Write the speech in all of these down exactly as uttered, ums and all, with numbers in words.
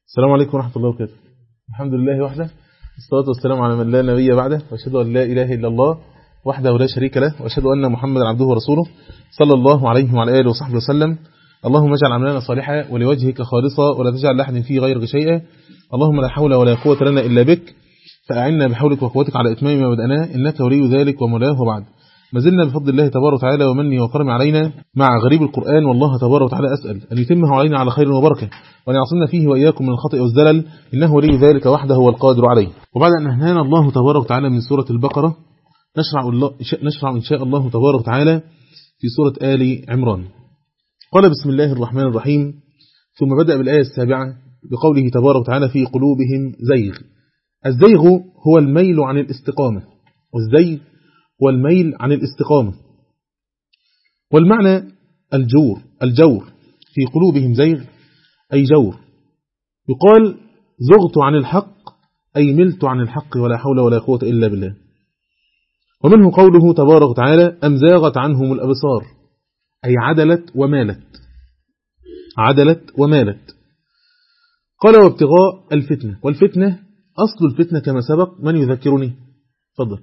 السلام عليكم ورحمة الله وبركاته. الحمد لله وحده، الصلاة والسلام على من لا نبي بعده، وأشهد أن لا إله إلا الله وحده لا شريك له، وأشهد أن محمدا عبده ورسوله صلى الله عليه وعلى آله وصحبه وسلم. اللهم اجعل عملنا صالحا ولوجهك خالصا ولا تجعل لأحد فيه غيرك شيئا. اللهم لا حول ولا قوة لنا إلا بك، فأعنا بحولك وقوتك على إتمام ما بدأناه، إنك ولي ذلك ومولاه. وبعد، ما زلنا بفضل الله تبارك وتعالى ومنه وكرمه علينا مع غريب القرآن، والله تبارك وتعالى أسأل أن يتمه علينا على خير وبركة، وأن يعصمنا فيه وإياكم من الخطأ والزلل، إنه ولي ذلك وحده هو القادر عليه. وبعد أن أهنانا الله تبارك وتعالى من سورة البقرة، نشرع, الله نشرع إن شاء الله تبارك وتعالى في سورة آل عمران. قال بسم الله الرحمن الرحيم، ثم بدأ بالآية السابعة بقوله تبارك وتعالى في قلوبهم زيغ. الزيغ هو الميل عن الاستقامة، والزيغ هو الميل عن الاستقامة، والمعنى الجور الجور في قلوبهم زيغ أي جور. يقال زغت عن الحق أي ملت عن الحق، ولا حول ولا قوة إلا بالله. ومنه قوله تبارك وتعالى أم زاغت عنهم الأبصار أي عدلت ومالت عدلت ومالت. قال وابتغاء الفتنة، والفتنة أصل الفتنة كما سبق. من يذكرني؟ تفضل.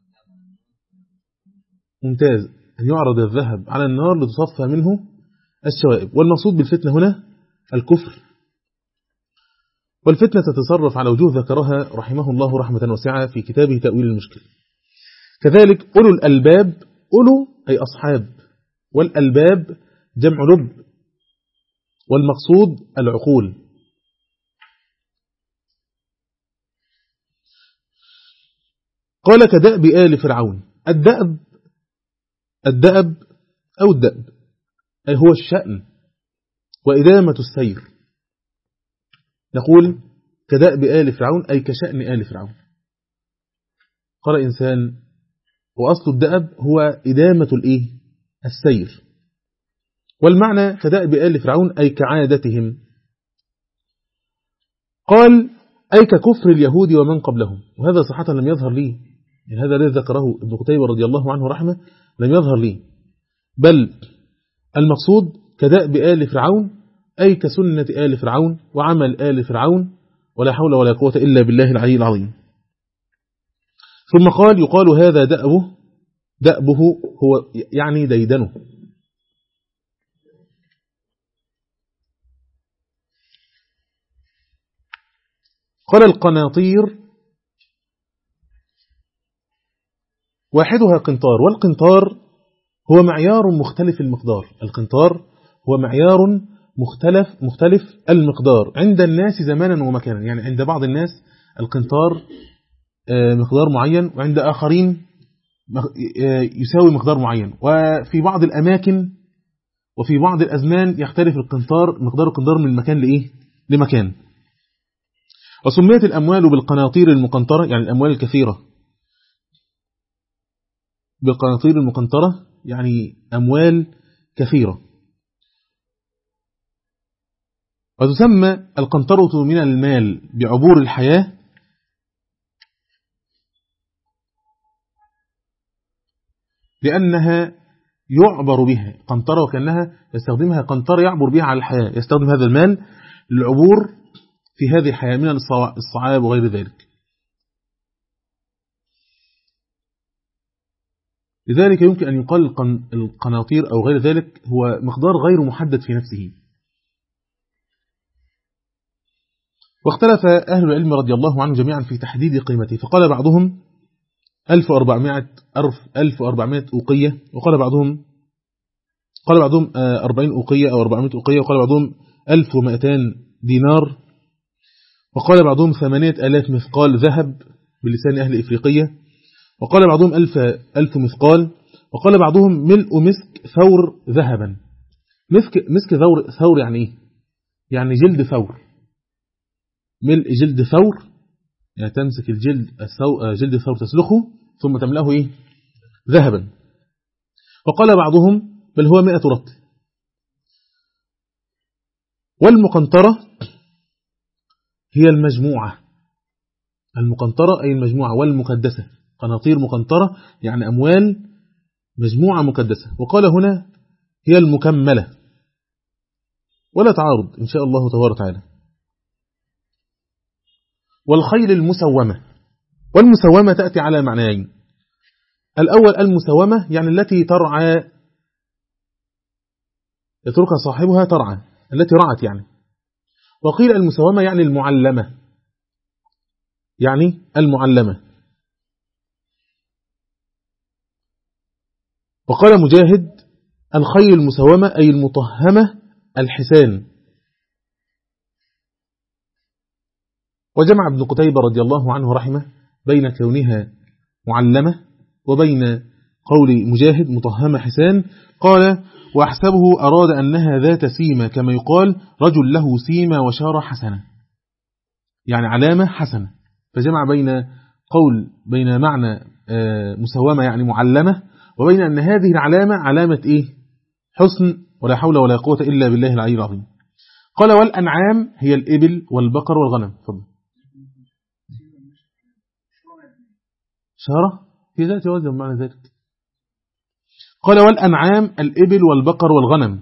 ممتاز. أن يعرض الذهب على النار لتصفى منه الشوائب، والمقصود بالفتنة هنا الكفر. والفتنة تتصرف على وجوه ذكرها رحمه الله رحمة واسعة في كتابه تأويل المشكل. كذلك أولو الألباب، أولو أي أصحاب، والألباب جمع لب، والمقصود العقول. قال كدأب آل فرعون. الدأب الدأب أو الدأب أي هو الشأن وإدامة السير. نقول كدأب آل فرعون أي كشأن آل فرعون. قال إنسان، وأصل الدأب هو إدامة الإيه؟ السير. والمعنى كدأب آل فرعون أي كعادتهم. قال أي ككفر اليهود ومن قبلهم، وهذا صحة لم يظهر لي، يعني هذا الذي ذكره ابن قتيبة رضي الله عنه رحمه لم يظهر لي، بل المقصود كدأب آل فرعون أي كسنة آل فرعون وعمل آل فرعون، ولا حول ولا قوة إلا بالله العلي العظيم. ثم قال يقال هذا دأبه دأبه هو يعني ديدنه. قال القناطير واحدها قنطار، والقنطار هو معيار مختلف المقدار. القنطار هو معيار مختلف مختلف المقدار عند الناس زمانا ومكانا، يعني عند بعض الناس القنطار مقدار معين، وعند آخرين يساوي مقدار معين، وفي بعض الأماكن وفي بعض الأزمان يختلف القنطار مقدار القنطار من مكان لإيه؟ لمكان. وسميت الأموال بالقناطير المقنطرة، يعني الأموال الكثيرة بالقناطير المقنطرة، يعني أموال كثيرة. وتسمى القنطرة من المال بعبور الحياة، لأنها يعبر بها قنطرة، وكأنها يستخدمها قنطرة يعبر بها على الحياة، يستخدم هذا المال للعبور في هذه الحياة من الصعاب وغير ذلك. لذلك يمكن أن يقال القناطير أو غير ذلك هو مقدار غير محدد في نفسه. واختلف أهل العلم رضي الله عنهم جميعا في تحديد قيمته، فقال بعضهم ألف وأربعمائة ألف وأربعمائة أوقية، وقال بعضهم قال بعضهم أربعين أوقية أو أربعمائة أوقية، وقال بعضهم ألف ومائتين دينار، وقال بعضهم ثمانية آلاف مثقال ذهب بلسان أهل إفريقية، وقال بعضهم ألف, ألف مثقال، وقال بعضهم ملء مسك ثور ذهبا. مسك, مسك ثور, ثور يعني إيه؟ يعني جلد ثور. ملء جلد ثور يعني تمسك الجلد جلد الثور تسلخه ثم تملأه إيه؟ ذهبا. وقال بعضهم بل هو مئة رطل. والمقنطرة هي المجموعة، المقنطرة أي المجموعة، والمكدسة قناطير مقنطرة يعني أموال مجموعة مكدسة. وقال هنا هي المكملة، ولا تعارض إن شاء الله تبارك وتعالى. والخيل المسومة. والمسومة تأتي على معنيين: الأول المسومة يعني التي ترعى، يتركها صاحبها ترعى، التي رعت يعني. وقيل المسومة يعني المعلمة، يعني المعلمة. وقال مجاهد: الخيل المسومة أي المطهمة الحسان. وجمع ابن قتيبة رضي الله عنه رحمه بين كونها معلمة وبين قول مجاهد مطهمة حسان. قال: وأحسبه أراد أنها ذات سيمة، كما يقال رجل له سيمة وشارة حسنة، يعني علامة حسنة. فجمع بين قول بين معنى مسومة يعني معلمة، وبين أن هذه العلامة علامة إيه؟ حسن، ولا حول ولا قوة إلا بالله العلي العظيم. قال: والأنعام هي الإبل والبقر والغنم. فضل. شارة في ذات وزن معنى ذلك. قال: والأنعام الإبل والبقر والغنم.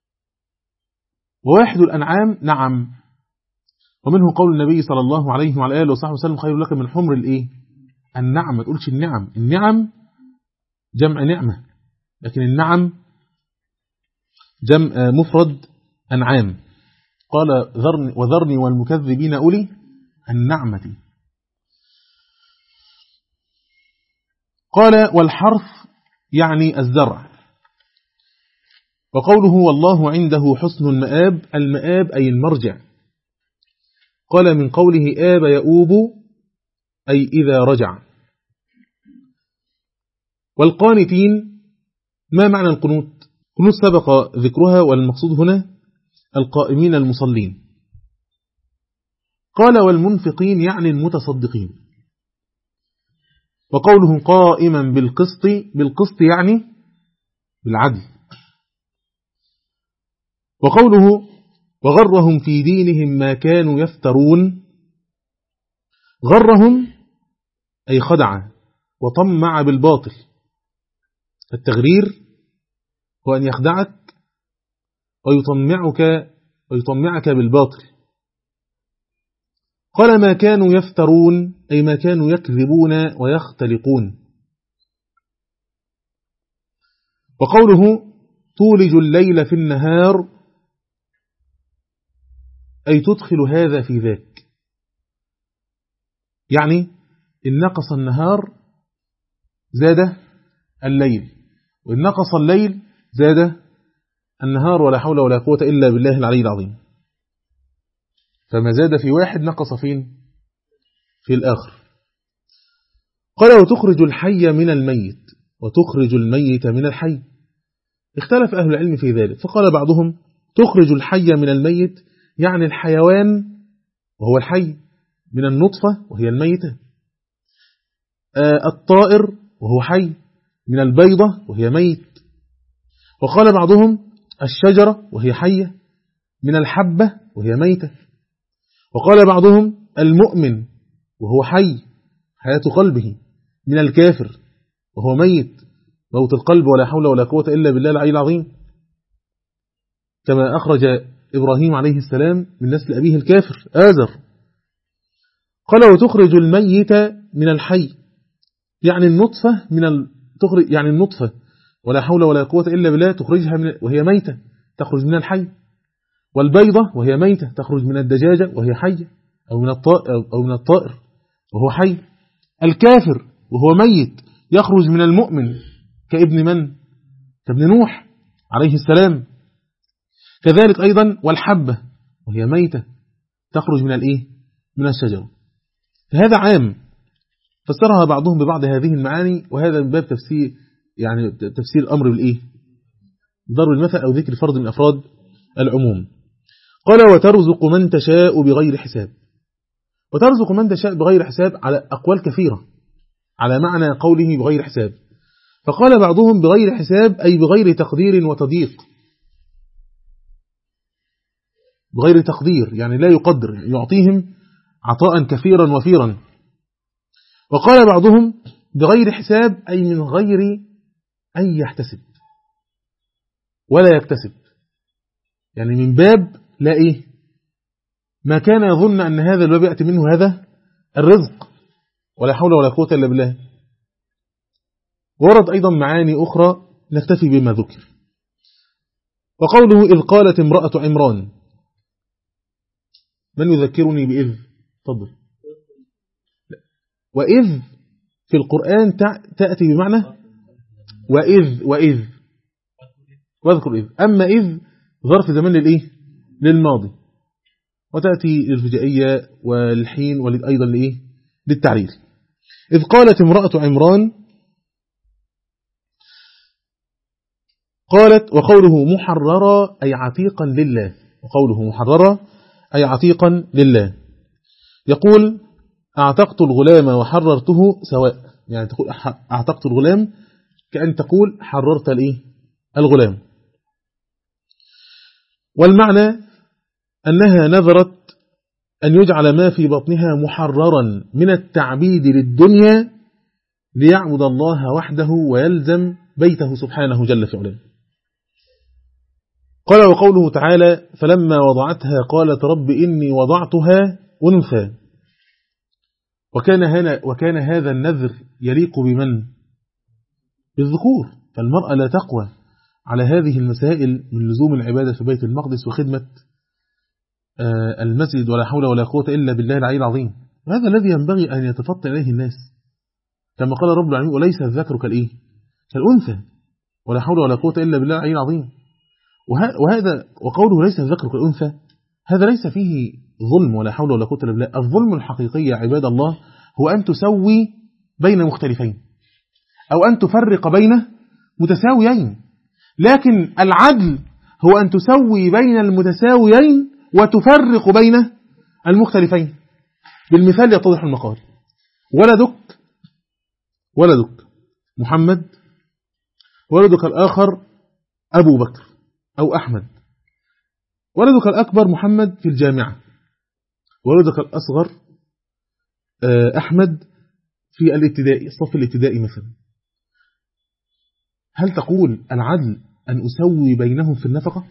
وواحد الأنعام نعم. ومنه قول النبي صلى الله عليه وعلى آله وصحبه وسلم: خير لك من حمر الإيه؟ النعم. ما تقولش النعم، النعم جمع نعمة، لكن النعم جمع مفرد أنعام. قال: ذرني وذرني والمكذبين أولي النعمة. قال: والحرث يعني الزرع. وقوله: والله عنده حسن المآب، المآب أي المرجع. قال: من قوله آب يؤوب أي إذا رجع. والقانتين، ما معنى القنوت؟ قنوت سبق ذكرها، والمقصود هنا القائمين المصلين. قال: والمنفقين يعني المتصدقين. وقوله قائما بالقسط، بالقسط يعني بالعدل. وقوله: وغرهم في دينهم ما كانوا يفترون. غرهم أي خدع وطمع بالباطل. التغرير هو أن يخدعك ويطمعك ويطمعك بالباطل. قال: ما كانوا يفترون أي ما كانوا يكذبون ويختلقون. وقوله: تولج الليل في النهار أي تدخل هذا في ذاك، يعني إن نقص النهار زاد الليل، وإن نقص الليل زاد النهار، ولا حول ولا قوة إلا بالله العلي العظيم. فما زاد في واحد نقص فين؟ في الآخر. قال: وتخرج الحي من الميت وتخرج الميت من الحي. اختلف أهل العلم في ذلك، فقال بعضهم: تخرج الحي من الميت يعني الحيوان وهو الحي، من النطفة وهي الميتة، الطائر وهو حي، من البيضة وهي ميت. وقال بعضهم: الشجرة وهي حية، من الحبة وهي ميتة. وقال بعضهم: المؤمن وهو حي، حياة قلبه، من الكافر وهو ميت، موت القلب، ولا حول ولا قوة إلا بالله العلي العظيم، كما أخرج إبراهيم عليه السلام من نسل أبيه الكافر آزر. قال: وتخرج الميت من الحي، يعني النطفة من ال... تخرج يعني النطفة، ولا حول ولا قوة إلا بالله، تخرجها من... وهي ميتة، تخرج من الحي. والبيضة وهي ميتة تخرج من الدجاجة وهي حية، أو من الطائر, أو من الطائر وهو حي. الكافر وهو ميت يخرج من المؤمن، كابن من؟ كابن نوح عليه السلام. كذلك أيضا والحبة وهي ميتة تخرج من الإيه؟ من الشجرة. فهذا عام فسرها بعضهم ببعض هذه المعاني، وهذا من باب تفسير يعني تفسير الأمر بالإيه؟ ضرب المثل أو ذكر فرد من أفراد العموم. قال: وترزق من تشاء بغير حساب. وترزق من تشاء بغير حساب على أقوال كثيرة على معنى قوله بغير حساب. فقال بعضهم: بغير حساب أي بغير تقدير وتضييق، بغير تقدير يعني لا يقدر، يعطيهم عطاء كثيرا وفيرا. وقال بعضهم: بغير حساب أي من غير أن يحتسب ولا يكتسب، يعني من باب لا إيه، ما كان يظن أن هذا الباب يأتي منه هذا الرزق، ولا حول ولا قوة إلا بالله. ورد أيضا معاني أخرى نكتفي بما ذكر. وقوله إذ قالت امرأة عمران، من يذكرني بإذ؟ تفضل. وإذ في القرآن تأتي بمعنى وإذ وإذ واذكر إذ. أما إذ ظرف زمان للإيه؟ للماضي، وتأتي للفجائية والحين وأيضا لإيه؟ للتعرير. إذ قالت امرأة عمران، قالت وقوله محررة أي عتيقا لله، وقوله محررة أي عتيقا لله. يقول أعتقت الغلام وحررته سواء، يعني تقول أعتقت الغلام كأن تقول حررت الإيه؟ الغلام. والمعنى أنها نذرت أن يجعل ما في بطنها محررا من التعبيد للدنيا ليعبد الله وحده ويلزم بيته سبحانه جل في علاه. قال وقوله تعالى فلما وضعتها قالت رب إني وضعتها أنثى. وكان, هنا وكان هذا النذر يليق بمن؟ بالذكور، فالمرأة لا تقوى على هذه المسائل من لزوم العبادة في بيت المقدس وخدمة المسجد، ولا حول ولا قوة إلا بالله العلي العظيم. وهذا الذي ينبغي أن يتفطن إليه الناس، كما قال رب العالمين وليس الذكر كالإيه؟ كالأنثى، ولا حول ولا قوة إلا بالله العلي العظيم. وهذا وقوله ليس الذكر كالأنثى هذا ليس فيه ظلم ولا حول ولا قوة إلا بالله. الظلم الحقيقي يا عباد الله هو أن تسوي بين مختلفين أو أن تفرق بين متساويين، لكن العدل هو أن تسوي بين المتساويين وتفرق بين المختلفين. بالمثال يتضح المقال. ولدك ولدك محمد، ولدك الآخر أبو بكر أو أحمد. ولدك الأكبر محمد في الجامعة، ولدك الأصغر أحمد في الابتدائي، الصف الابتدائي مثلا. هل تقول العدل أن أسوي بينهم في النفقة؟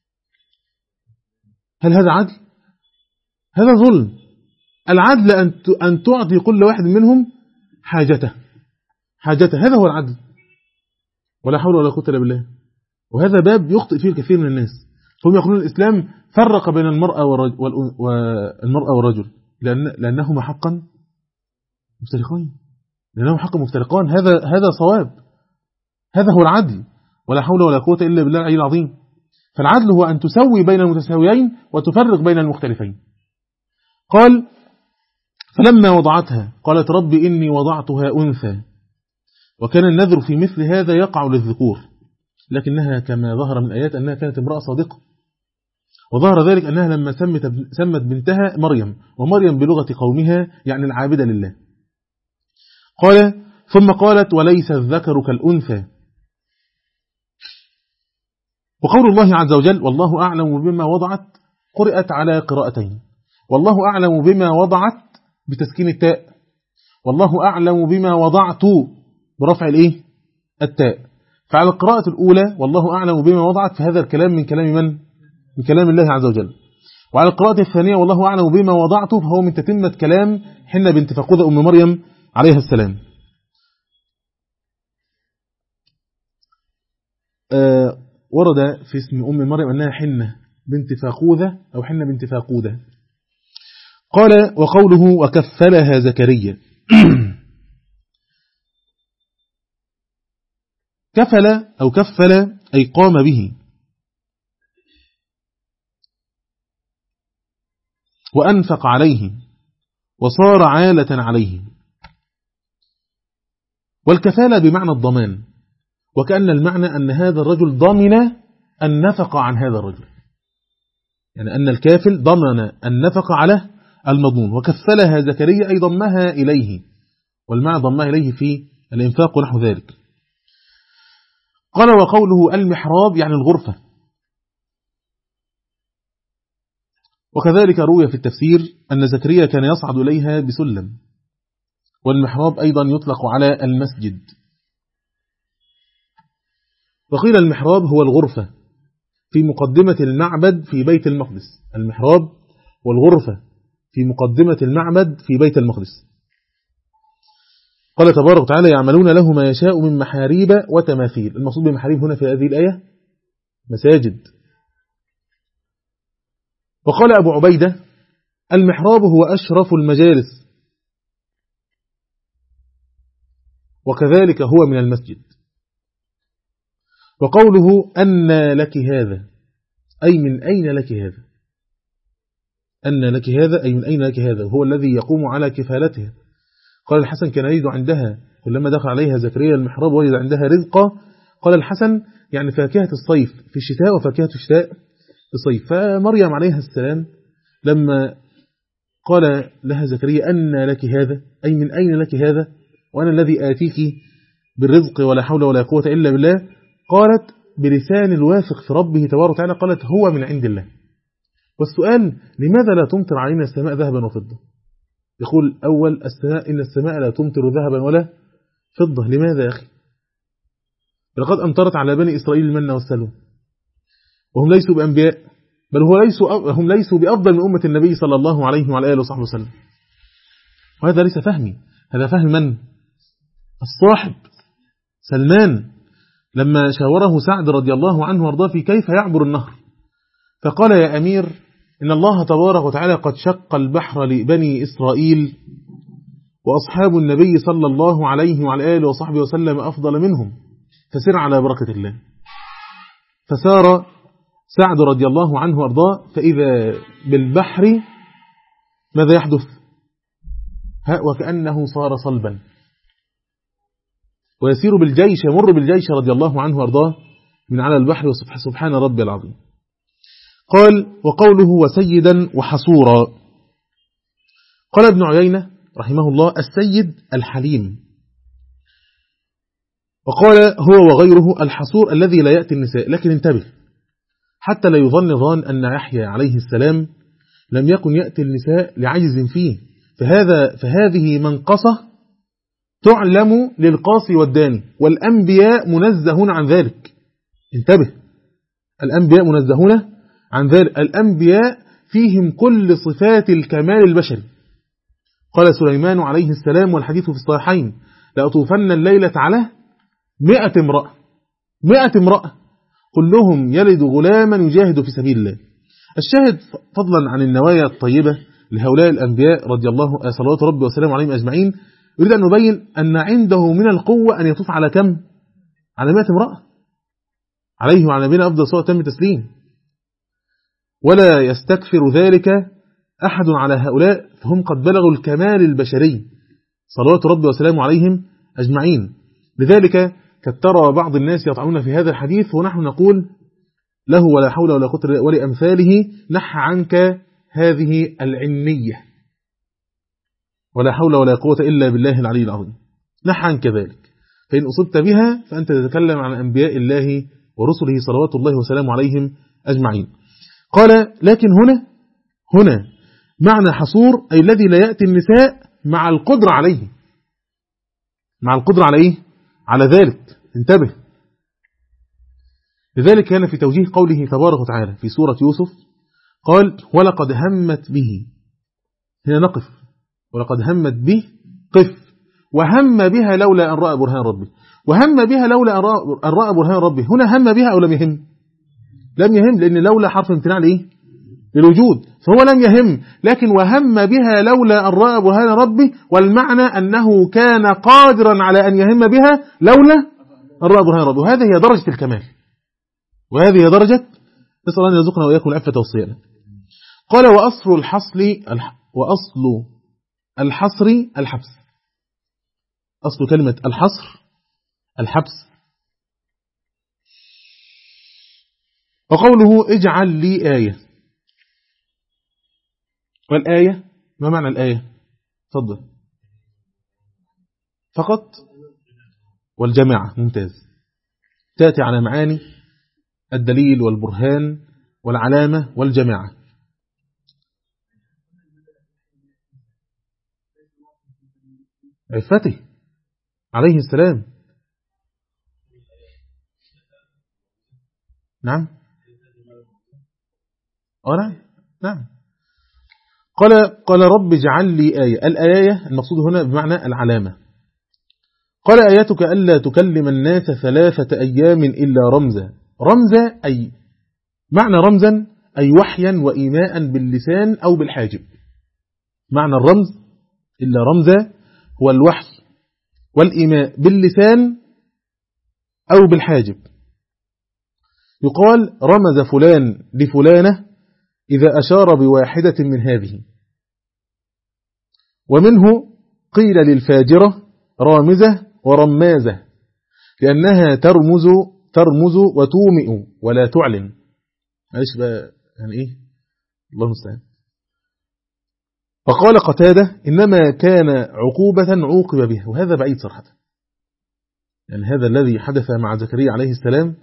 هل هذا عدل؟ هذا ظلم. العدل أن تعطي كل واحد منهم حاجته حاجته هذا هو العدل، ولا حول ولا قوة إلا بالله. وهذا باب يخطئ فيه الكثير من الناس، فهم يقولون الإسلام فرق بين المرأة والمرأة والرجل لأن لأنهما حقا مفترقان، لأنهما حقا مفترقان. هذا هذا صواب، هذا هو العدل، ولا حول ولا قوة إلا بالله العلي العظيم. فالعدل هو أن تسوي بين المتساويين وتفرق بين المختلفين. قال فلما وضعتها قالت رب إني وضعتها أنثى. وكان النذر في مثل هذا يقع للذكور، لكنها كما ظهر من الآيات أنها كانت امرأة صادقة، وظهر ذلك أنها لما سمت, سمت بنتها مريم، ومريم بلغة قومها يعني العابدة لله. قال ثم قالت وليس الذكر كالأنثى. وقول الله عز وجل والله أعلم بما وضعت قرأت على قراءتين، والله أعلم بما وضعت بتسكين التاء، والله أعلم بما وضعت برفع الإيه؟ التاء. فعلى القراءة الأولى والله أعلم بما وضعت، فهذا الكلام من كلام من؟ من كلام الله عز وجل. وعلى القراءة الثانية والله أعلم بما وضعته، فهو من تتمة كلام حنة بنت فقودة أم مريم عليها السلام. آه ورد في اسم أم مريم أنها حنة بنت فاقودة أو حنة بنت فاقودة. قال وقوله وكفلها زكريا كفل أو كفل أي قام به، وأنفق عليه وصار عالة عليه. والكفالة بمعنى الضمان، وكأن المعنى أن هذا الرجل ضمن النفقة عن هذا الرجل، يعني أن الكافل ضمن النفقة على المضمون. وكفلها زكريا أي ضمها إليه، والمعنى ضمها إليه في الإنفاق ونحو ذلك. قال وقوله المحراب يعني الغرفة. وكذلك روي في التفسير أن زكريا كان يصعد إليها بسلم، والمحراب أيضا يطلق على المسجد. وقيل المحراب هو الغرفة في مقدمة المعبد في بيت المقدس، المحراب والغرفة في مقدمة المعبد في بيت المقدس. قال تبارك وتعالى يعملون له ما يشاء من محاريب وتماثيل. المقصود بمحاريب هنا في هذه الآية مساجد. وقال أبو عبيدة المحراب هو أشرف المجالس، وكذلك هو من المسجد. وقوله أن لك هذا أي من أين لك هذا، أن لك هذا أي من أين لك هذا، هو الذي يقوم على كفالتها. قال الحسن كان يجد عندها كلما دخل عليها زكريا المحراب وجد عندها رزقا. قال الحسن يعني فاكهة الصيف في الشتاء وفاكهة الشتاء في الصيف. فمريم عليها السلام لما قال لها زكريا أن لك هذا أي من أين لك هذا وأنا الذي آتيك بالرزق ولا حول ولا قوة إلا بالله، قالت بلسان الواثق في ربه تبارك وتعالى قالت هو من عند الله. والسؤال لماذا لا تمطر علينا السماء ذهبا وفضة؟ يقول أول السماء إن السماء لا تمطر ذهبا ولا فضة. لماذا يا أخي؟ لقد أمطرت على بني إسرائيل المن والسلوى وهم ليسوا بأنبياء، بل هو ليسوا هم ليسوا بأفضل من أمة النبي صلى الله عليه وعلى آله وصحبه وسلم. وهذا ليس فهمي، هذا فهم من؟ الصاحب سلمان لما شاوره سعد رضي الله عنه وارضاه في كيف يعبر النهر، فقال يا أمير إن الله تبارك وتعالى قد شق البحر لبني إسرائيل وأصحاب النبي صلى الله عليه وعلى آله وصحبه وسلم أفضل منهم، فسر على بركة الله. فسار سعد رضي الله عنه وارضاه فإذا بالبحر ماذا يحدث؟ وكأنه صار صلبا، ويسير بالجيش يمر بالجيش رضي الله عنه وارضاه من على البحر سبحان ربي العظيم. قال وقوله وسيدا وحصورا. قال ابن عيينة رحمه الله السيد الحليم، وقال هو وغيره الحصور الذي لا يأتي النساء. لكن انتبه حتى لا يظن ظان أن يحيى عليه السلام لم يكن يأتي النساء لعجز فيه، فهذا فهذه منقصة تعلم للقاصي والداني، والأنبياء منزهون عن ذلك. انتبه الأنبياء منزهون عن ذلك، الأنبياء فيهم كل صفات الكمال البشري. قال سليمان عليه السلام والحديث في الصحيحين لأطوفن الليلة على مئة امرأة مئة امرأة كلهم يلد غلاما يجاهد في سبيل الله. الشاهد فضلا عن النوايا الطيبة لهؤلاء الأنبياء رضي الله صلوات ربي وسلام عليهم أجمعين، يريد أن نبين أن عنده من القوة أن يطوف على كم؟ على مئة امرأة عليه وعلى نبينا أفضل صلاة تم تسليم، ولا يستكثر ذلك أحد على هؤلاء، فهم قد بلغوا الكمال البشري صلوات ربي وسلامه عليهم أجمعين. لذلك قد ترى بعض الناس يطعنون في هذا الحديث ونحن نقول له ولا حول ولا قوة ولأمثاله نح عنك هذه العنية، ولا حول ولا قوة إلا بالله العلي العظيم، نح عنك ذلك، فإن أصبت بها فأنت تتكلم عن أنبياء الله ورسله صلوات الله وسلامه عليهم أجمعين. قال لكن هنا هنا معنى حصور أي الذي لا يأتي النساء مع القدرة عليه، مع القدرة على إيه؟ على ذلك. انتبه لذلك كان في توجيه قوله تبارك وتعالى في سورة يوسف قال ولقد همت به، هنا نقف، ولقد همت به قف، وهم بها لولا أن رأى برهان ربه، وهم بها لولا أن رأى برهان ربه. هنا هم بها أو لم يهم؟ لم يهم، لأن لولا حرف امتناع لإيه؟ للوجود، فهو لم يهم، لكن وهم بها لولا أن رأى برهان ربه، والمعنى أنه كان قادرا على أن يهم بها لولا أن رأى برهان ربه. وهذه هي درجة الكمال، وهذه هي درجة، نسأل الله أن يرزقنا وإياكم العفة والصيانة. قال وأصل الحصل وأصل الحصر الحبس، أصل كلمة الحصر الحبس. وقوله اجعل لي آية، والآية ما معنى الآية؟ تفضل. فقط والجماعة، ممتاز، تأتي على معاني الدليل والبرهان والعلامة والجماعة. عفته عليه السلام. نعم أرى نعم. قال قال رب اجعل لي آية. الآية المقصود هنا بمعنى العلامة. قال آياتك ألا تكلم الناس ثلاثة أيام إلا رمزا. رمزا أي معنى رمزا أي وحيا وإيماء باللسان أو بالحاجب. معنى الرمز إلا رمزا هو الوحي والإيماء باللسان أو بالحاجب. يقال رمز فلان لفلانة إذا أشار بواحدة من هذه. ومنه قيل للفاجرة رامزة ورمازة لأنها ترمز ترمز وتومئ ولا تعلن. معلش بقى يعني إيه الله المستعان. فقال قتادة إنما كان عقوبة عوقب بها، وهذا بعيد صراحة. يعني هذا الذي حدث مع زكريا عليه السلام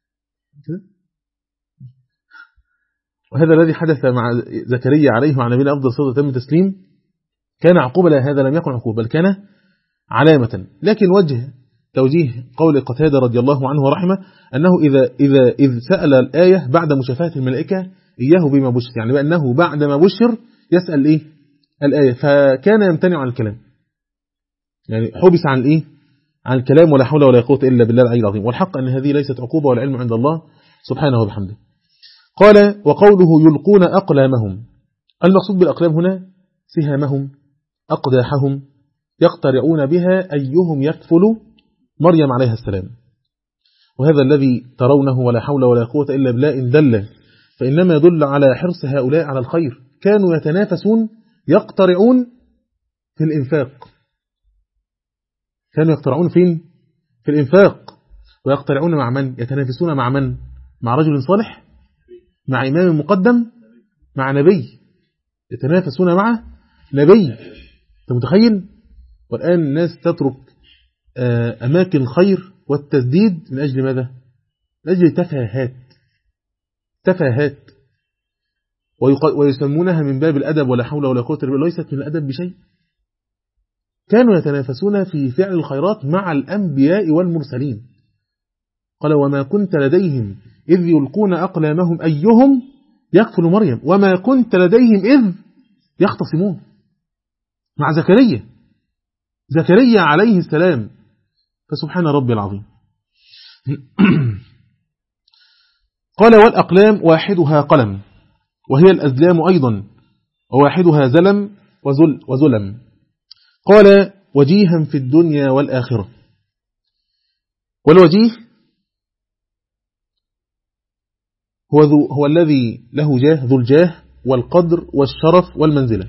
وهذا الذي حدث مع زكريا عليه وعلى نبينا أفضل الصلاة والسلام تسليم كان عقوبة، لا هذا لم يكن عقوبة بل كان علامة. لكن وجه توجيه قول قتادة رضي الله عنه ورحمه أنه إذا إذا إذ سأل الآية بعد مشافهة الملائكة إياه بما بشر، يعني بأنه بعد ما بشر يسأل إيه الآية، فكان يمتنع عن الكلام، يعني حبس عن الإيه عن الكلام ولا حول ولا قوة إلا بالله العلي العظيم. والحق أن هذه ليست عقوبة والعلم عند الله سبحانه وبحمده. قال وقوله يلقون أقلامهم، المقصود بالأقلام هنا سهامهم أقداحهم يقترعون بها أيهم يكفل مريم عليها السلام. وهذا الذي ترونه ولا حول ولا قوة إلا بالله إن دل فإنما يدل على حرص هؤلاء على الخير. كانوا يتنافسون يقترعون في الإنفاق، كانوا يقترعون فين في الإنفاق، ويقترعون مع من؟ يتنافسون مع من؟ مع رجل صالح، مع إمام مقدم، مع نبي، يتنافسون مع نبي. أنت متخيل؟ والآن الناس تترك أماكن الخير والتسديد من أجل ماذا؟ من أجل تفاهات تفاهات ويسمونها من باب الأدب ولا حول ولا قوة إلا بالله، ليست من الأدب بشيء. كانوا يتنافسون في فعل الخيرات مع الأنبياء والمرسلين. قال وما كنت لديهم إذ يلقون أقلامهم أيهم يكفل مريم وما كنت لديهم إذ يختصمون. مع زكريا زكريا عليه السلام، فسبحان ربي العظيم. قال والأقلام واحدها قلم وهي الأزلام أيضا، وواحدها زلم وزل وزلم. قال وجيها في الدنيا والآخرة. والوجيه هو, ذو هو الذي له جاه، ذو الجاه والقدر والشرف والمنزلة.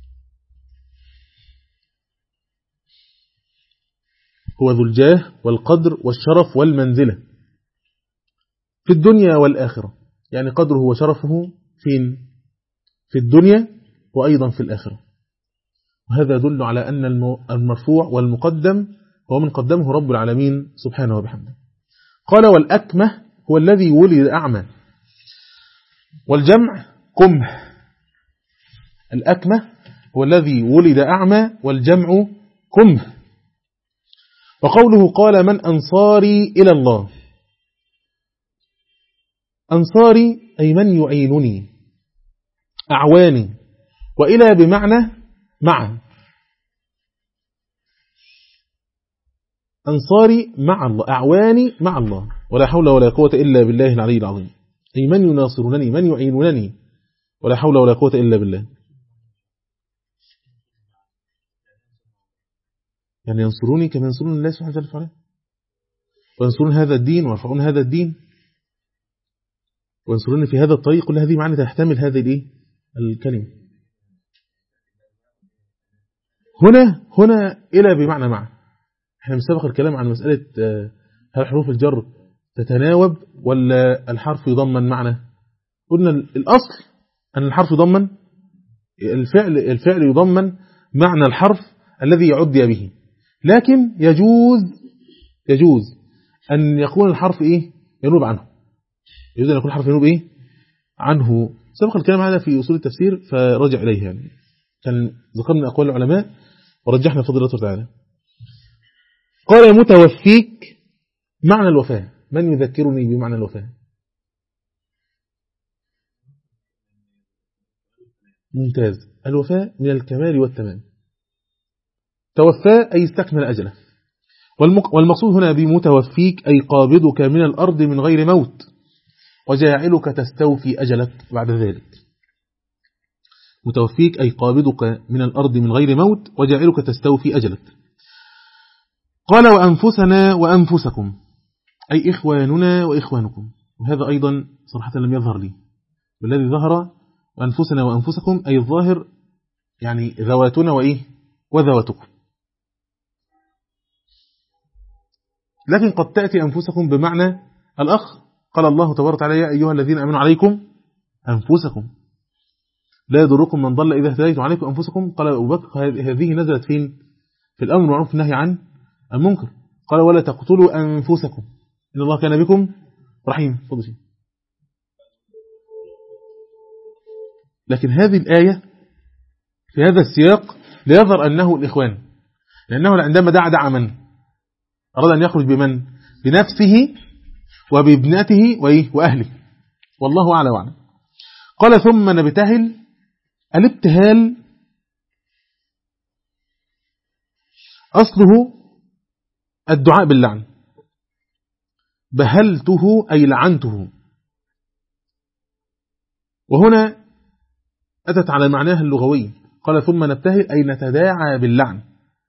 هو ذو الجاه والقدر والشرف والمنزلة في الدنيا والآخرة، يعني قدره وشرفه فين؟ في الدنيا وأيضا في الآخرة. وهذا يدل على أن المرفوع والمقدم هو من قدمه رب العالمين سبحانه وبحمده. قال والأكمه هو الذي ولد أعمى، والجمع كمه. الأكمه هو الذي ولد أعمى والجمع كمه. وقوله قال من أنصاري إلى الله، أنصاري أي من يعينني، أعواني، وإلى بمعنى مع. أنصاري مع الله، أعواني مع الله، ولا حول ولا قوة إلا بالله العلي العظيم. أي من يناصرونني، من يعينونني، ولا حول ولا قوة إلا بالله. يعني ينصروني كما ينصرون الله سبحانه وتعالى، وينصرون هذا الدين ويرفعون هذا الدين، وينصروني في هذا الطريق. كل هذه معنى تحتمل هذه الايه الكلمة. هنا هنا إلى بمعنى مع. احنا من سبق الكلام عن مسألة هل حروف الجر تتناوب ولا الحرف يضمن معنى. قلنا الأصل أن الحرف يضمن الفعل الفعل يضمن معنى الحرف الذي يعدي به، لكن يجوز يجوز أن يكون الحرف إيه ينوب عنه، يجوز أن يكون الحرف ينوب إيه عنه. سبق الكلام هذا في أصول التفسير فرجع إليه، يعني كان ذكرنا أقوال العلماء ورجحنا فضيلته تعالى. قال متوفيك معنى الوفاة، من يذكرني بمعنى الوفاة؟ ممتاز. الوفاء من الكمال والتمام. توفى أي استكمل أجله. والمقصود هنا بمتوفيك أي قابضك من الأرض من غير موت وجاعلك تستوفي أجلك بعد ذلك. متوفيك أي قابضك من الأرض من غير موت وجاعلك تستوفي أجلك. قال وأنفسنا وأنفسكم أي إخواننا وإخوانكم. وهذا أيضا صراحة لم يظهر لي، والذي ظهر وأنفسنا وأنفسكم أي الظاهر يعني ذواتنا وإيه وذواتكم. لكن قد تأتي أنفسكم بمعنى الأخ. قال الله تبارك وتعالى يا أيها الذين آمنوا عليكم أنفسكم لا يضركم من ضل إذا اهتديتم عليكم أنفسكم. قال أبو بكر هذه نزلت فين؟ في الأمر والمعروف والنهي عن المنكر. قال ولا تقتلوا أنفسكم إن الله كان بكم رحيم. لكن هذه الآية في هذا السياق ليظهر أنه الإخوان، لأنه عندما دعا دعا من أراد أن يخرج بمن؟ بنفسه وبابنته وأهله، والله أعلى وأعلم. قال ثم نبتهل. الابتهال أصله الدعاء باللعن. بهلته أي لعنته، وهنا أتت على معناها اللغوي. قال ثم نبتهل أي نتداعى باللعن.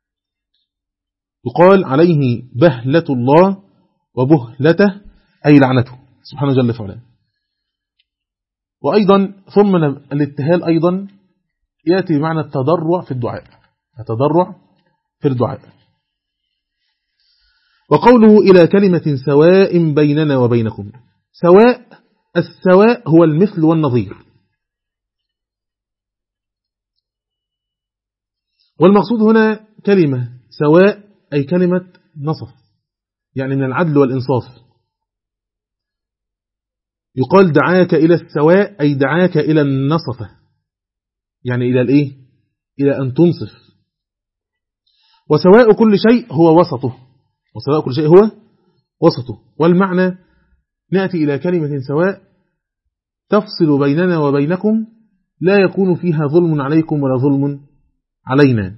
يقال عليه بهلة الله وبهلته أي لعنته سبحانه جل فعلا. وأيضا ثم الابتهال أيضا يأتي بمعنى التضرع في الدعاء. التضرع في الدعاء. وقوله إلى كلمة سواء بيننا وبينكم. سواء، السواء هو المثل والنظير. والمقصود هنا كلمة سواء أي كلمة نصف، يعني من العدل والإنصاف. يقال دعاك إلى السواء أي دعاك إلى النصفة، يعني إلى الإيه؟ إلى أن تنصف. وسواء كل شيء هو وسطه، وسواء كل شيء هو وسطه. والمعنى نأتي إلى كلمة سواء تفصل بيننا وبينكم لا يكون فيها ظلم عليكم ولا ظلم علينا،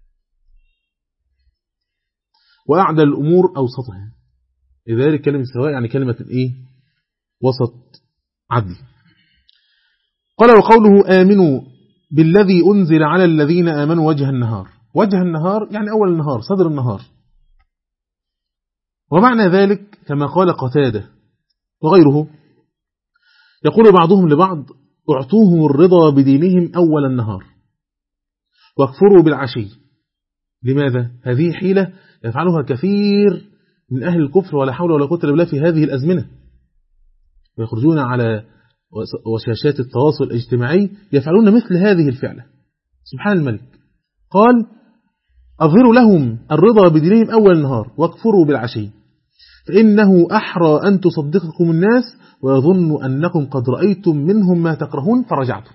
وأعدل الأمور أوسطها. لذلك كلمة سواء يعني كلمة إيه؟ وسط عدل. قال وقوله آمنوا بالذي أنزل على الذين آمنوا وجه النهار. وجه النهار يعني أول النهار، صدر النهار. ومعنى ذلك كما قال قتادة وغيره، يقول بعضهم لبعض اعطوهم الرضا بدينهم أول النهار واكفروا بالعشي. لماذا؟ هذه حيلة يفعلها كثير من أهل الكفر ولا حول ولا قوة إلا بالله في هذه الأزمنة، ويخرجون على وشاشات التواصل الاجتماعي يفعلون مثل هذه الفعلة. سبحان الملك قال أظهروا لهم الرضا بدينهم أول النهار واكفروا بالعشي فإنه أحرى أن تصدقكم الناس ويظن أنكم قد رأيتم منهم ما تكرهون فرجعتم.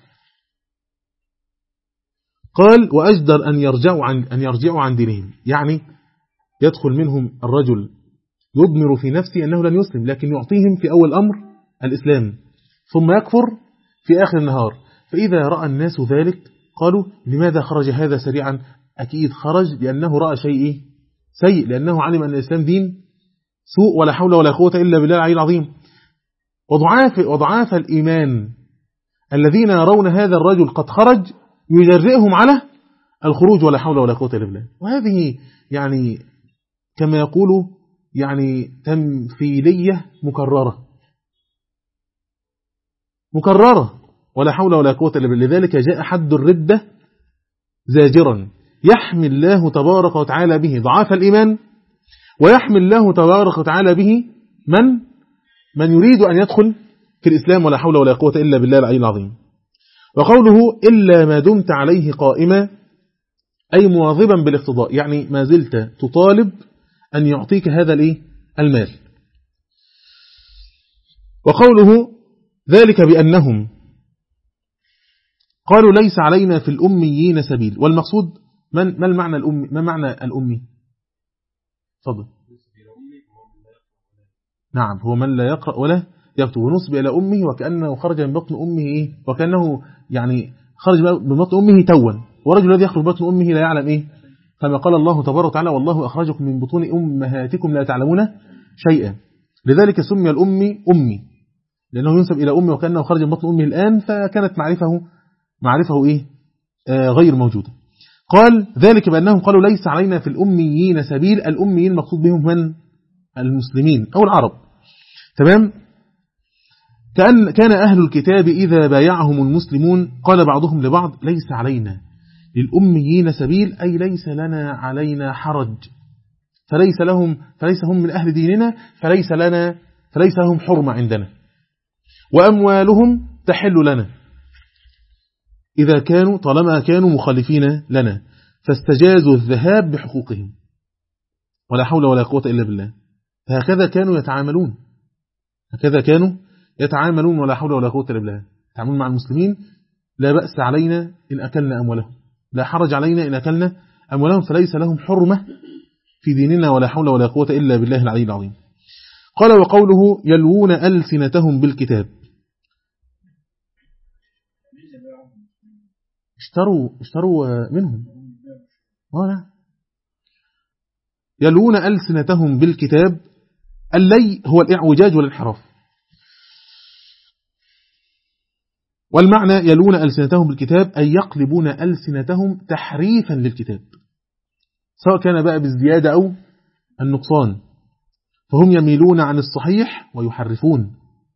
قال وأجدر أن يرجعوا عن, أن يرجعوا عن دينهم، يعني يدخل منهم الرجل يضمر في نفسه أنه لن يسلم، لكن يعطيهم في أول أمر الإسلام ثم يكفر في آخر النهار. فإذا رأى الناس ذلك قالوا لماذا خرج هذا سريعا؟ أكيد خرج لأنه رأى شيء سيء، لأنه علم أن الإسلام دين سوء ولا حول ولا قوة إلا بالله العلي العظيم. وضعاف, وضعاف الإيمان الذين يرون هذا الرجل قد خرج يجرئهم على الخروج ولا حول ولا قوة إلا بالله. وهذه يعني كما يقول يعني تمثيلية مكررة مكررة ولا حول ولا قوة إلا بالله. لذلك جاء حد الردة زاجرا يحمي الله تبارك وتعالى به ضعاف الإيمان، ويحمي الله تبارك وتعالى به من من يريد أن يدخل في الإسلام ولا حول ولا قوة إلا بالله العلي العظيم. وقوله إلا ما دمت عليه قائما أي مواظبا بالاقتضاء، يعني ما زلت تطالب أن يعطيك هذا الإيه؟ المال. وقوله ذلك بأنهم قالوا ليس علينا في الأميين سبيل. والمقصود من ما المعنى الأمي؟ ما معنى الأمي؟ تفضل. نعم هو من لا يقرأ ولا يكتب، ونسب إلى أمه وكأنه خرج من بطن أمه إيه؟ وكأنه يعني خرج من بطن أمه توا، ورجل الذي يخرج من بطن أمه لا يعلم إيه، كما قال الله تبارك وتعالى والله أخرجكم من بطون أمهاتكم لا تعلمون شيئا. لذلك سمي الأمي أمي، لأنه ينسب إلى أمي وكأنه خرج من بطن أمه الآن، فكانت معرفه معرفه إيه آه غير موجودة. قال ذلك بأنهم قالوا ليس علينا في الأميين سبيل. الأميين المقصود بهم من المسلمين أو العرب. تمام. كأن كان أهل الكتاب إذا بايعهم المسلمون قال بعضهم لبعض ليس علينا للأميين سبيل، أي ليس لنا علينا حرج، فليس لهم فليس هم من أهل ديننا، فليس لنا فليس لهم حرمة عندنا، وأموالهم تحل لنا إذا كانوا طالما كانوا مخالفين لنا، فاستجازوا الذهاب بحقوقهم، ولا حول ولا قوة إلا بالله. هكذا كانوا يتعاملون هكذا كانوا يتعاملون ولا حول ولا قوة إلا بالله. يتعاملون مع المسلمين لا بأس علينا إن أكلنا أموالهم، لا حرج علينا إن أكلنا أموالهم، فليس لهم حرمة في ديننا ولا حول ولا قوة إلا بالله العلي العظيم. قال وقوله يلوون ألسنتهم بالكتاب، اشتروا اشتروا منهم ولا يلوون ألسنتهم بالكتاب. اللي هو الإعوجاج والانحراف، والمعنى يلوون ألسنتهم بالكتاب أي يقلبون ألسنتهم تحريفا للكتاب، سواء كان بقى بالزيادة أو النقصان، فهم يميلون عن الصحيح ويحرفون.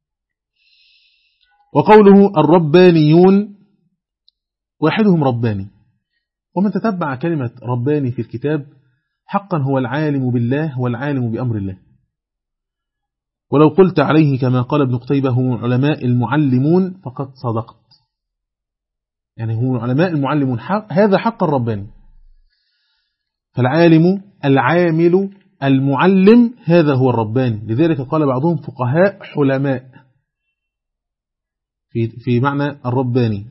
وقوله الربانيون واحدهم رباني، ومن تتبع كلمة رباني في الكتاب حقا هو العالم بالله والعالم بأمر الله. ولو قلت عليه كما قال ابن قتيبة هم العلماء المعلمون فقد صدقت، يعني هم العلماء المعلمون، حق هذا حق الرباني. فالعالم العامل المعلم هذا هو الرباني. لذلك قال بعضهم فقهاء حلماء في في معنى الرباني.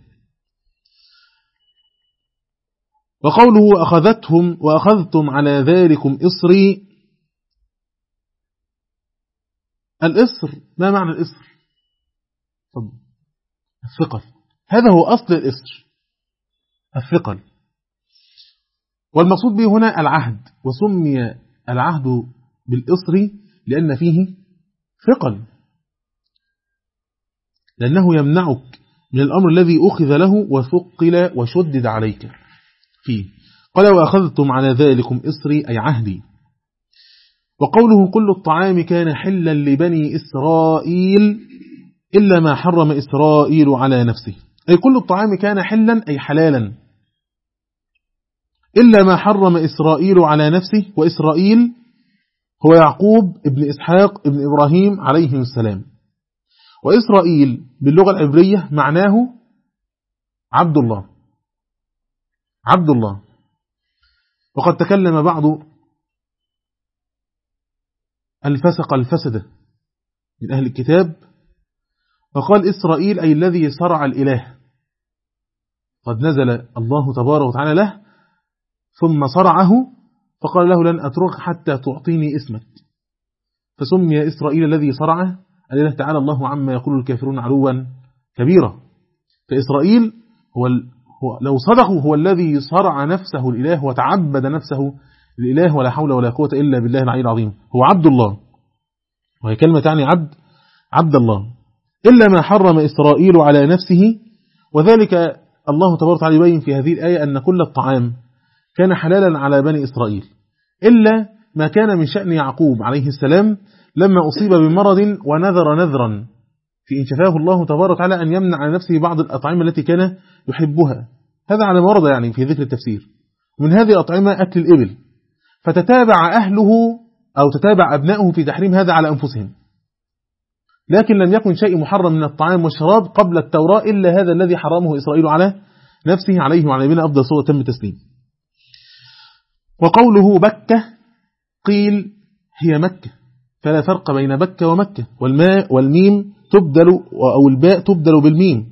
وقوله أخذتهم وأخذتم على ذلكم إصري، الإصر ما معنى الإصر؟ الثقل، هذا هو أصل الإصر الثقل، والمقصود به هنا العهد، وسمي العهد بالإصر لأن فيه ثقل، لأنه يمنعك من الأمر الذي أخذ له وثقل وشدد عليك فيه. قال وأخذتم على ذلكم إصري أي عهدي. وقوله كل الطعام كان حلا لبني إسرائيل إلا ما حرم إسرائيل على نفسه، أي كل الطعام كان حلا أي حلالا إلا ما حرم إسرائيل على نفسه. وإسرائيل هو يعقوب ابن إسحاق ابن إبراهيم عليه السلام. وإسرائيل باللغة العبرية معناه عبد الله عبد الله. وقد تكلم بعض الفسق الفسدة من أهل الكتاب وقال إسرائيل أي الذي صرع الإله، قد نزل الله تبارك وتعالى له ثم صرعه فقال له لن أترك حتى تعطيني اسمك، فسمي إسرائيل الذي صرعه الإله تعالى الله عما يقول الكافرون علوا كبيرا. فإسرائيل هو, هو لو صدقوا هو الذي صرع نفسه الإله وتعبد نفسه الإله، ولا حول ولا قوة إلا بالله العلي العظيم. هو عبد الله، وهي كلمة تعني عبد عبد الله. إلا ما حرم إسرائيل على نفسه، وذلك الله تبارك وتعالى يبين في هذه الآية أن كل الطعام كان حلالا على بني إسرائيل إلا ما كان من شأن يعقوب عليه السلام لما أصيب بمرض ونذر نذرا في إن شفاه الله تبارك وتعالى أن يمنع عن نفسه بعض الأطعمة التي كان يحبها. هذا على ما ورد يعني في ذكر التفسير. من هذه الأطعمة أكل الإبل، فتتابع أهله أو تتابع أبنائه في تحريم هذا على أنفسهم، لكن لم يكن شيء محرم من الطعام والشراب قبل التوراة إلا هذا الذي حرمه إسرائيل على نفسه عليه وعلى نبينا أفضل صلى تم تسليم. وقوله بكة قيل هي مكة، فلا فرق بين بكة ومكة، والماء والميم تبدل أو الباء تبدل بالميم،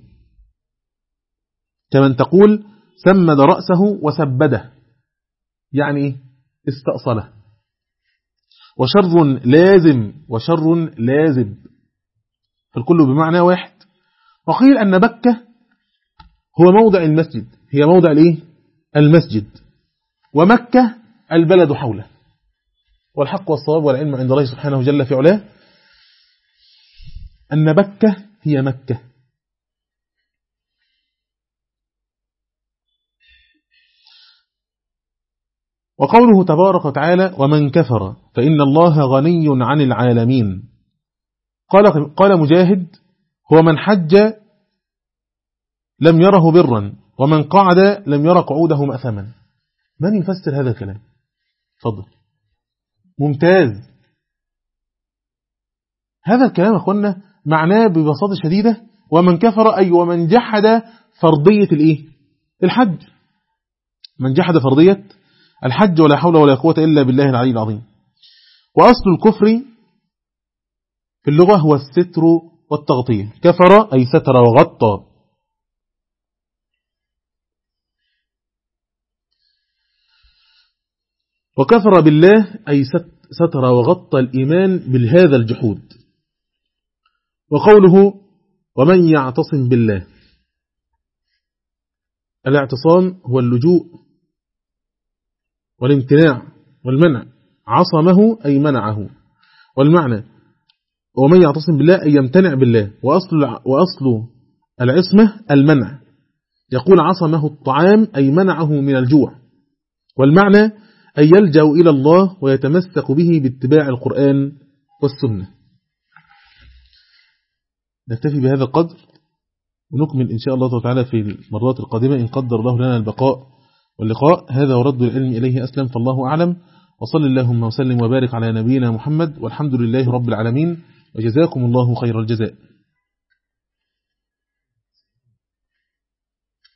كمن تقول سمد رأسه وسبده، يعني استأصله. وشر لازم وشر لازم، فالكل بمعنى واحد. وقيل أن بكة هو موضع المسجد، هي موضع الايه؟ المسجد. ومكة البلد حوله. والحق والصواب والعلم عند الله سبحانه جل في علاه أن مكة هي مكة. وقوله تبارك وتعالى ومن كفر فإن الله غني عن العالمين. قال قال مجاهد هو من حج لم يره برا ومن قعد لم ير قعوده مأثما. من يفسر هذا الكلام؟ تفضل. ممتاز. هذا الكلام يا أخوانا معناه ببساطة شديدة ومن كفر أي ومن جحد فرضية الإيه؟ الحج. من جحد فرضية الحج ولا حول ولا قوة إلا بالله العلي العظيم. وأصل الكفر في اللغة هو الستر والتغطية. كفر أي ستر وغطى. وكفر بالله أي ستر وغطى الإيمان بالهذا الجحود. وقوله ومن يعتصم بالله، الاعتصام هو اللجوء والامتناع والمنع. عصمه أي منعه. والمعنى ومن يعتصم بالله أي يمتنع بالله. وأصل, وأصل العصمة المنع. يقول عصمه الطعام أي منعه من الجوع. والمعنى أن يلجأ إلى الله ويتمسك به باتباع القرآن والسنة. نكتفي بهذا القدر ونكمل إن شاء الله تعالى في المرات القادمة إن قدر الله لنا البقاء واللقاء. هذا ورد العلم إليه أسلم، فالله أعلم. وصل اللهم وسلم وبارك على نبينا محمد، والحمد لله رب العالمين، وجزاكم الله خير الجزاء.